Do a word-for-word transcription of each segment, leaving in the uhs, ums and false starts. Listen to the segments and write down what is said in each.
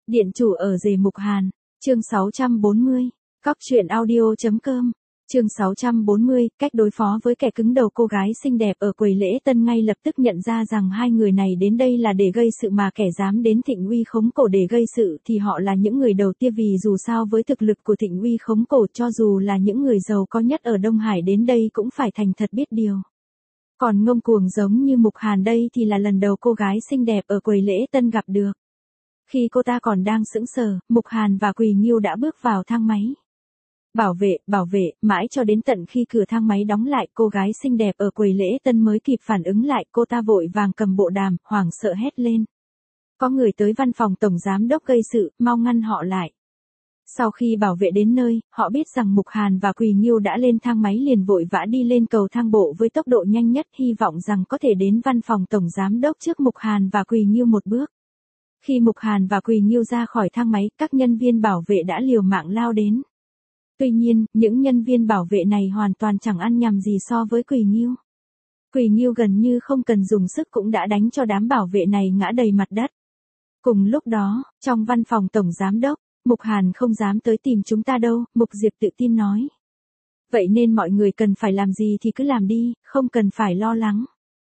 Điện chủ ở rể Mục Hàn, chương sáu trăm bốn mươi, cóc truyện audio.com, chương sáu trăm bốn mươi, cách đối phó với kẻ cứng đầu cô gái xinh đẹp ở quầy lễ tân ngay lập tức nhận ra rằng hai người này đến đây là để gây sự mà kẻ dám đến Thịnh Uy Khống Cổ để gây sự thì họ là những người đầu tiên vì dù sao với thực lực của Thịnh Uy Khống Cổ cho dù là những người giàu có nhất ở Đông Hải đến đây cũng phải thành thật biết điều. Còn ngông cuồng giống như Mục Hàn đây thì là lần đầu cô gái xinh đẹp ở quầy lễ tân gặp được. Khi cô ta còn đang sững sờ, Mục Hàn và Quỳ Nghiêu đã bước vào thang máy. Bảo vệ, bảo vệ, mãi cho đến tận khi cửa thang máy đóng lại cô gái xinh đẹp ở quầy lễ tân mới kịp phản ứng lại, cô ta vội vàng cầm bộ đàm, hoảng sợ hét lên. Có người tới văn phòng tổng giám đốc gây sự, mau ngăn họ lại. Sau khi bảo vệ đến nơi, họ biết rằng Mục Hàn và Quỳ Nghiêu đã lên thang máy liền vội vã đi lên cầu thang bộ với tốc độ nhanh nhất hy vọng rằng có thể đến văn phòng tổng giám đốc trước Mục Hàn và Quỳ Nghiêu một bước. Khi Mục Hàn và Quỳ Nghiêu ra khỏi thang máy, các nhân viên bảo vệ đã liều mạng lao đến. Tuy nhiên, những nhân viên bảo vệ này hoàn toàn chẳng ăn nhầm gì so với Quỳ Nghiêu. Quỳ Nghiêu gần như không cần dùng sức cũng đã đánh cho đám bảo vệ này ngã đầy mặt đất. Cùng lúc đó, trong văn phòng tổng giám đốc, Mục Hàn không dám tới tìm chúng ta đâu, Mục Diệp tự tin nói. Vậy nên mọi người cần phải làm gì thì cứ làm đi, không cần phải lo lắng.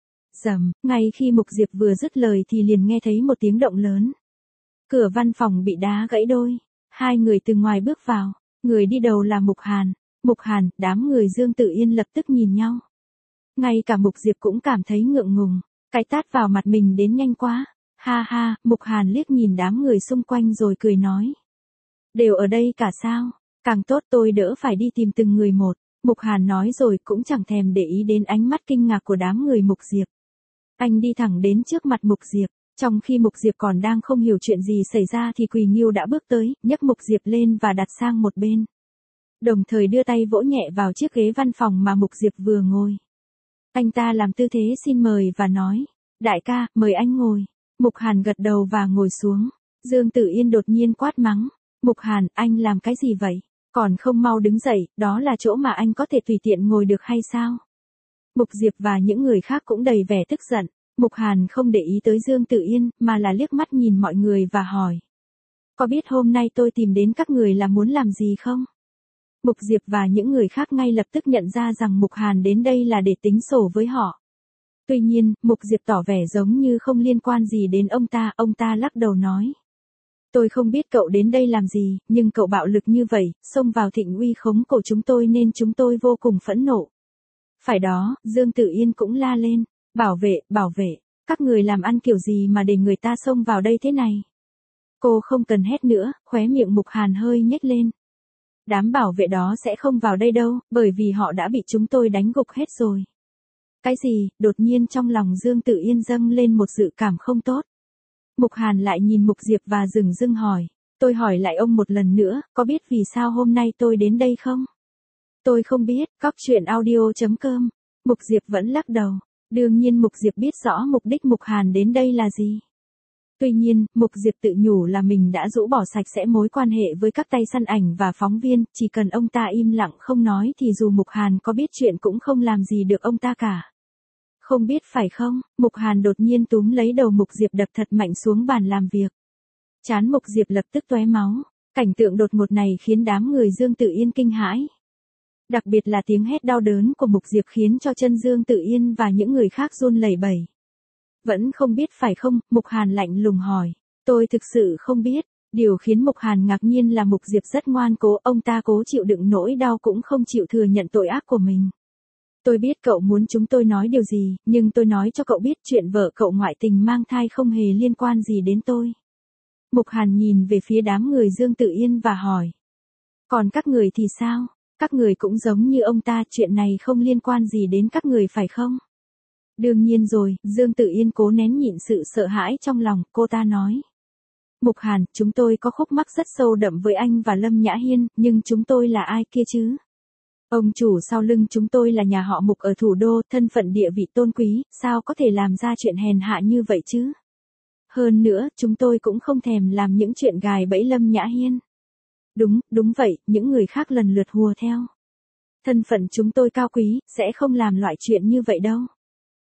Rầm, ngay khi Mục Diệp vừa dứt lời thì liền nghe thấy một tiếng động lớn. Cửa văn phòng bị đá gãy đôi, hai người từ ngoài bước vào, người đi đầu là Mục Hàn. Mục Hàn, đám người Dương Tử Yên lập tức nhìn nhau. Ngay cả Mục Diệp cũng cảm thấy ngượng ngùng, cái tát vào mặt mình đến nhanh quá. Ha ha, Mục Hàn liếc nhìn đám người xung quanh rồi cười nói. Đều ở đây cả sao? Càng tốt, tôi đỡ phải đi tìm từng người một. Mục Hàn nói rồi cũng chẳng thèm để ý đến ánh mắt kinh ngạc của đám người Mục Diệp. Anh đi thẳng đến trước mặt Mục Diệp, trong khi Mục Diệp còn đang không hiểu chuyện gì xảy ra thì Quỳ Nghiêu đã bước tới, nhấc Mục Diệp lên và đặt sang một bên. Đồng thời đưa tay vỗ nhẹ vào chiếc ghế văn phòng mà Mục Diệp vừa ngồi. Anh ta làm tư thế xin mời và nói, đại ca, mời anh ngồi. Mục Hàn gật đầu và ngồi xuống. Dương Tử Yên đột nhiên quát mắng, Mục Hàn, anh làm cái gì vậy? Còn không mau đứng dậy, đó là chỗ mà anh có thể tùy tiện ngồi được hay sao? Mục Diệp và những người khác cũng đầy vẻ tức giận. Mục Hàn không để ý tới Dương Tử Yên, mà là liếc mắt nhìn mọi người và hỏi. Có biết hôm nay tôi tìm đến các người là muốn làm gì không? Mục Diệp và những người khác ngay lập tức nhận ra rằng Mục Hàn đến đây là để tính sổ với họ. Tuy nhiên, Mục Diệp tỏ vẻ giống như không liên quan gì đến ông ta, ông ta lắc đầu nói. Tôi không biết cậu đến đây làm gì, nhưng cậu bạo lực như vậy, xông vào Thịnh Uy Khống Cổ chúng tôi nên chúng tôi vô cùng phẫn nộ. Phải đó, Dương Tử Yên cũng la lên, bảo vệ, bảo vệ, các người làm ăn kiểu gì mà để người ta xông vào đây thế này. Cô không cần hét nữa, khóe miệng Mục Hàn hơi nhếch lên. Đám bảo vệ đó sẽ không vào đây đâu, bởi vì họ đã bị chúng tôi đánh gục hết rồi. Cái gì? Đột nhiên trong lòng Dương Tử Yên dâng lên một dự cảm không tốt. Mục Hàn lại nhìn Mục Diệp và dừng dưng hỏi, tôi hỏi lại ông một lần nữa, có biết vì sao hôm nay tôi đến đây không? Tôi không biết, cóc truyện audio.com. Mục Diệp vẫn lắc đầu. Đương nhiên Mục Diệp biết rõ mục đích Mục Hàn đến đây là gì. Tuy nhiên, Mục Diệp tự nhủ là mình đã rũ bỏ sạch sẽ mối quan hệ với các tay săn ảnh và phóng viên, chỉ cần ông ta im lặng không nói thì dù Mục Hàn có biết chuyện cũng không làm gì được ông ta cả. Không biết phải không? Mục Hàn đột nhiên túm lấy đầu Mục Diệp đập thật mạnh xuống bàn làm việc. Trán Mục Diệp lập tức tóe máu. Cảnh tượng đột ngột này khiến đám người Dương Tử Yên kinh hãi. Đặc biệt là tiếng hét đau đớn của Mục Diệp khiến cho chân Dương Tử Yên và những người khác run lẩy bẩy. Vẫn không biết phải không? Mục Hàn lạnh lùng hỏi. Tôi thực sự không biết. Điều khiến Mục Hàn ngạc nhiên là Mục Diệp rất ngoan cố, ông ta cố chịu đựng nỗi đau cũng không chịu thừa nhận tội ác của mình. Tôi biết cậu muốn chúng tôi nói điều gì, nhưng tôi nói cho cậu biết chuyện vợ cậu ngoại tình mang thai không hề liên quan gì đến tôi. Mục Hàn nhìn về phía đám người Dương Tử Yên và hỏi. Còn các người thì sao? Các người cũng giống như ông ta, chuyện này không liên quan gì đến các người phải không? Đương nhiên rồi, Dương Tử Yên cố nén nhịn sự sợ hãi trong lòng, cô ta nói. Mục Hàn, chúng tôi có khúc mắc rất sâu đậm với anh và Lâm Nhã Hiên, nhưng chúng tôi là ai kia chứ? Ông chủ sau lưng chúng tôi là nhà họ Mục ở thủ đô, thân phận địa vị tôn quý, sao có thể làm ra chuyện hèn hạ như vậy chứ? Hơn nữa, chúng tôi cũng không thèm làm những chuyện gài bẫy Lâm Nhã Hiên. Đúng, đúng vậy, những người khác lần lượt hùa theo. Thân phận chúng tôi cao quý, sẽ không làm loại chuyện như vậy đâu.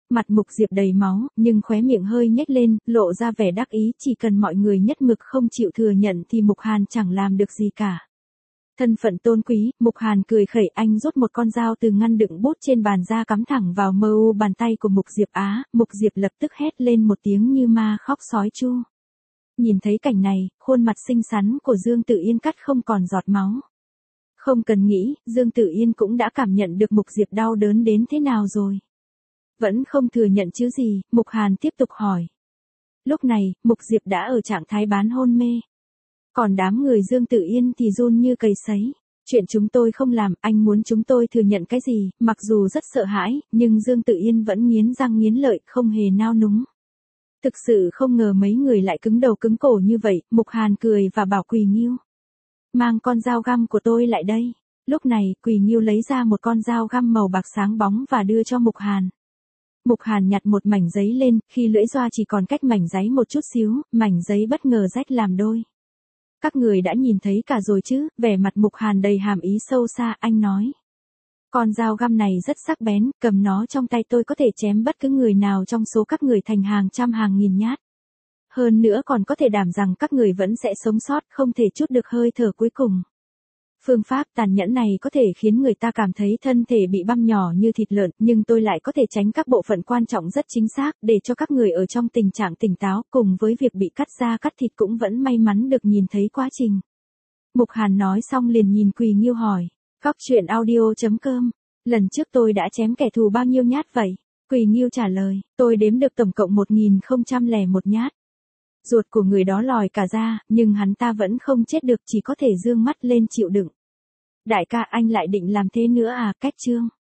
Mặt Mục Diệp đầy máu, nhưng khóe miệng hơi nhếch lên, lộ ra vẻ đắc ý, chỉ cần mọi người nhất mực không chịu thừa nhận thì Mục Hàn chẳng làm được gì cả. Thân phận tôn quý, Mục Hàn cười khẩy, anh rút một con dao từ ngăn đựng bút trên bàn ra cắm thẳng vào mờ u bàn tay của Mục Diệp Á, Mục Diệp lập tức hét lên một tiếng như ma khóc sói chu. Nhìn thấy cảnh này, khuôn mặt xinh xắn của Dương Tự Yên cắt không còn giọt máu. Không cần nghĩ, Dương Tự Yên cũng đã cảm nhận được Mục Diệp đau đớn đến thế nào rồi. Vẫn không thừa nhận chứ gì, Mục Hàn tiếp tục hỏi. Lúc này, Mục Diệp đã ở trạng thái bán hôn mê. Còn đám người Dương Tự Yên thì run như cầy sấy. Chuyện chúng tôi không làm, anh muốn chúng tôi thừa nhận cái gì, mặc dù rất sợ hãi, nhưng Dương Tự Yên vẫn nghiến răng nghiến lợi, không hề nao núng. Thực sự không ngờ mấy người lại cứng đầu cứng cổ như vậy, Mục Hàn cười và bảo Quỳ Nghiêu. Mang con dao găm của tôi lại đây. Lúc này, Quỳ Nghiêu lấy ra một con dao găm màu bạc sáng bóng và đưa cho Mục Hàn. Mục Hàn nhặt một mảnh giấy lên, khi lưỡi doa chỉ còn cách mảnh giấy một chút xíu, mảnh giấy bất ngờ rách làm đôi. Các người đã nhìn thấy cả rồi chứ, vẻ mặt Mục Hàn đầy hàm ý sâu xa, anh nói. Con dao găm này rất sắc bén, cầm nó trong tay tôi có thể chém bất cứ người nào trong số các người thành hàng trăm hàng nghìn nhát. Hơn nữa còn có thể đảm rằng các người vẫn sẽ sống sót, không thể trút được hơi thở cuối cùng. Phương pháp tàn nhẫn này có thể khiến người ta cảm thấy thân thể bị băm nhỏ như thịt lợn, nhưng tôi lại có thể tránh các bộ phận quan trọng rất chính xác, để cho các người ở trong tình trạng tỉnh táo, cùng với việc bị cắt da cắt thịt cũng vẫn may mắn được nhìn thấy quá trình. Mục Hàn nói xong liền nhìn Quỳ Nghiêu hỏi. Cóc truyện audio chấm com. Lần trước tôi đã chém kẻ thù bao nhiêu nhát vậy? Quỳ Nghiêu trả lời, tôi đếm được tổng cộng một nghìn không trăm lẻ một nhát. Ruột của người đó lòi cả ra, nhưng hắn ta vẫn không chết được, chỉ có thể dương mắt lên chịu đựng. Đại ca, anh lại định làm thế nữa à? Cách chương.